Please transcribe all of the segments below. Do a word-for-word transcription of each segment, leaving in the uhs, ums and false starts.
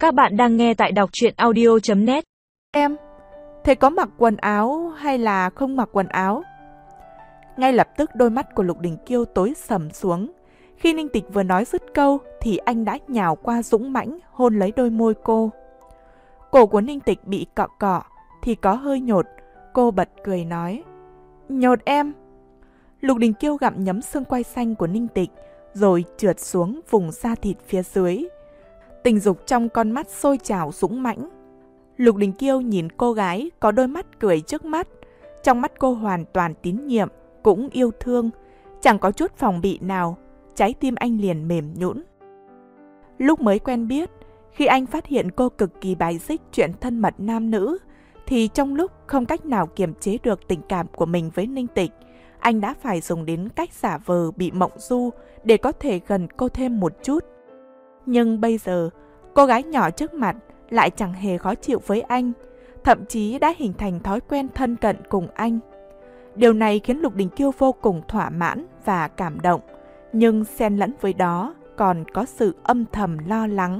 Các bạn đang nghe tại đọc truyện audio chấm net. Em, thế có mặc quần áo hay là không mặc quần áo? Ngay lập tức đôi mắt của Lục Đình Kiêu tối sầm xuống. Khi Ninh Tịch vừa nói dứt câu thì anh đã nhào qua dũng mãnh hôn lấy đôi môi cô. Cổ của Ninh Tịch bị cọ cọ thì có hơi nhột. Cô bật cười nói: "Nhột em." Lục Đình Kiêu gặm nhấm xương quai xanh của Ninh Tịch rồi trượt xuống vùng da thịt phía dưới. Tình dục trong con mắt sôi trào dũng mãnh. Lục Đình Kiêu nhìn cô gái có đôi mắt cười trước mắt. Trong mắt cô hoàn toàn tín nhiệm, cũng yêu thương, chẳng có chút phòng bị nào. Trái tim anh liền mềm nhũn. Lúc mới quen biết, khi anh phát hiện cô cực kỳ bài xích chuyện thân mật nam nữ, thì trong lúc không cách nào kiềm chế được tình cảm của mình với Ninh Tịch, anh đã phải dùng đến cách giả vờ bị mộng du để có thể gần cô thêm một chút. Nhưng bây giờ, cô gái nhỏ trước mặt lại chẳng hề khó chịu với anh, thậm chí đã hình thành thói quen thân cận cùng anh. Điều này khiến Lục Đình Kiêu vô cùng thỏa mãn và cảm động, nhưng xen lẫn với đó còn có sự âm thầm lo lắng.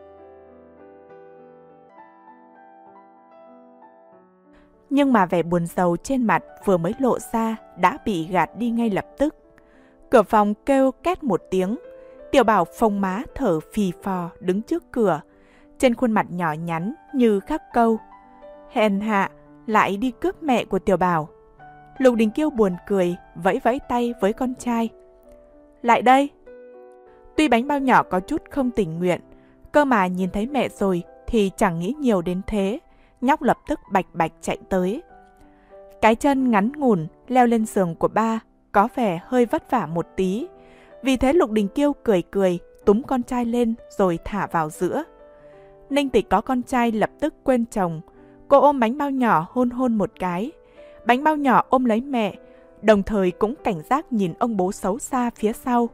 Nhưng mà vẻ buồn rầu trên mặt vừa mới lộ ra đã bị gạt đi ngay lập tức. Cửa phòng kêu két một tiếng. Tiểu Bảo phồng má thở phì phò đứng trước cửa. Trên khuôn mặt nhỏ nhắn như khắc câu: "Hèn hạ, lại đi cướp mẹ của Tiểu Bảo." Lục Đình Kiêu buồn cười, vẫy vẫy tay với con trai: "Lại đây." Tuy bánh bao nhỏ có chút không tình nguyện, cơ mà nhìn thấy mẹ rồi thì chẳng nghĩ nhiều đến thế. Nhóc lập tức bạch bạch chạy tới. Cái chân ngắn ngủn leo lên giường của ba có vẻ hơi vất vả một tí. Vì thế Lục Đình Kiêu cười cười túm con trai lên rồi thả vào giữa. Ninh Tịch có con trai lập tức quên chồng. Cô ôm bánh bao nhỏ hôn hôn một cái. Bánh bao nhỏ ôm lấy mẹ, đồng thời cũng cảnh giác nhìn ông bố xấu xa phía sau.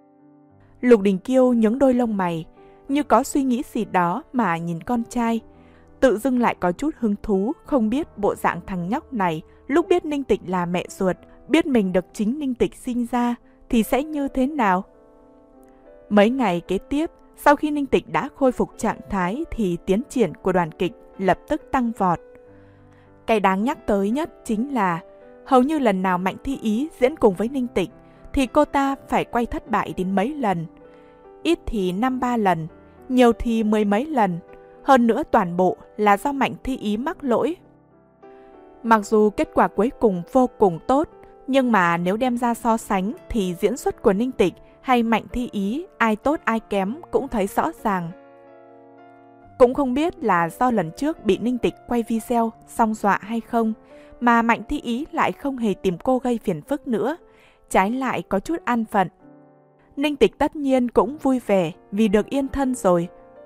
Lục Đình Kiêu nhướng đôi lông mày, như có suy nghĩ gì đó mà nhìn con trai. Tự dưng lại có chút hứng thú, không biết bộ dạng thằng nhóc này lúc biết Ninh Tịch là mẹ ruột, biết mình được chính Ninh Tịch sinh ra thì sẽ như thế nào. Mấy ngày kế tiếp, sau khi Ninh Tịch đã khôi phục trạng thái thì tiến triển của đoàn kịch lập tức tăng vọt. Cái đáng nhắc tới nhất chính là hầu như lần nào Mạnh Thi Ý diễn cùng với Ninh Tịch thì cô ta phải quay thất bại đến mấy lần. Ít thì năm ba lần, nhiều thì mười mấy lần. Hơn nữa toàn bộ là do Mạnh Thi Ý mắc lỗi. Mặc dù kết quả cuối cùng vô cùng tốt, nhưng mà nếu đem ra so sánh thì diễn xuất của Ninh Tịch hay Mạnh Thi Ý ai tốt ai kém cũng thấy rõ ràng. Cũng không biết là do lần trước bị Ninh Tịch quay video xong dọa hay không, mà Mạnh Thi Ý lại không hề tìm cô gây phiền phức nữa, trái lại có chút an phận. Ninh Tịch tất nhiên cũng vui vẻ vì được yên thân rồi.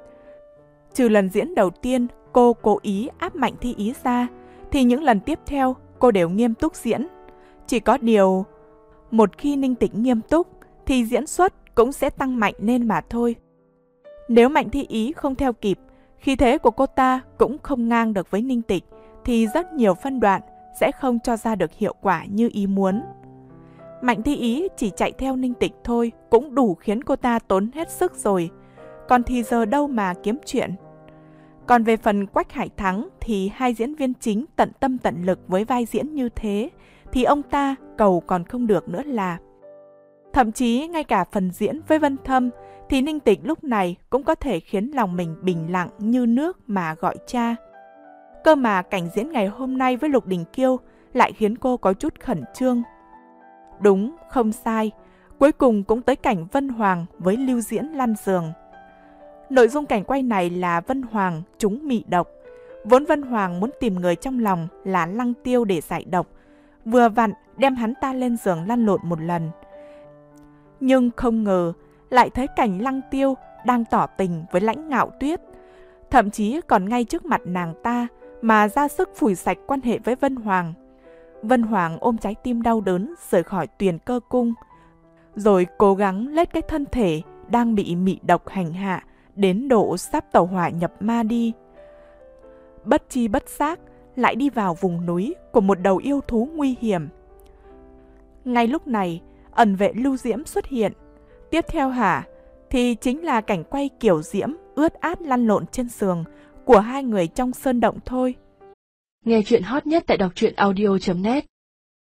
Trừ lần diễn đầu tiên cô cố ý áp Mạnh Thi Ý ra, thì những lần tiếp theo cô đều nghiêm túc diễn. Chỉ có điều, một khi Ninh Tịch nghiêm túc thì diễn xuất cũng sẽ tăng mạnh lên mà thôi. Nếu Mạnh Thi Ý không theo kịp, khí thế của cô ta cũng không ngang được với Ninh Tịch, thì rất nhiều phân đoạn sẽ không cho ra được hiệu quả như ý muốn. Mạnh Thi Ý chỉ chạy theo Ninh Tịch thôi cũng đủ khiến cô ta tốn hết sức rồi, còn thì giờ đâu mà kiếm chuyện. Còn về phần Quách Hải Thắng thì hai diễn viên chính tận tâm tận lực với vai diễn như thế thì ông ta cầu còn không được nữa là. Thậm chí ngay cả phần diễn với Vân Thâm thì Ninh Tịch lúc này cũng có thể khiến lòng mình bình lặng như nước mà gọi cha. Cơ mà cảnh diễn ngày hôm nay với Lục Đình Kiêu lại khiến cô có chút khẩn trương. Đúng, không sai, cuối cùng cũng tới cảnh Vân Hoàng với Lưu Diễn lăn giường. Nội dung cảnh quay này là Vân Hoàng trúng mị độc. Vốn Vân Hoàng muốn tìm người trong lòng là Lăng Tiêu để giải độc, vừa vặn đem hắn ta lên giường lăn lộn một lần. Nhưng không ngờ lại thấy cảnh Lăng Tiêu đang tỏ tình với Lãnh Ngạo Tuyết, thậm chí còn ngay trước mặt nàng ta mà ra sức phủi sạch quan hệ với Vân Hoàng. Vân Hoàng ôm trái tim đau đớn rời khỏi Tuyền Cơ Cung, rồi cố gắng lết cái thân thể đang bị mị độc hành hạ đến độ sắp tẩu hỏa nhập ma đi. Bất chi bất giác lại đi vào vùng núi của một đầu yêu thú nguy hiểm. Ngay lúc này, ẩn vệ Lưu Diễm xuất hiện. Tiếp theo hả, thì chính là cảnh quay kiểu diễm ướt át lăn lộn trên giường của hai người trong sơn động thôi. Nghe chuyện hot nhất tại đọc truyện audio chấm net.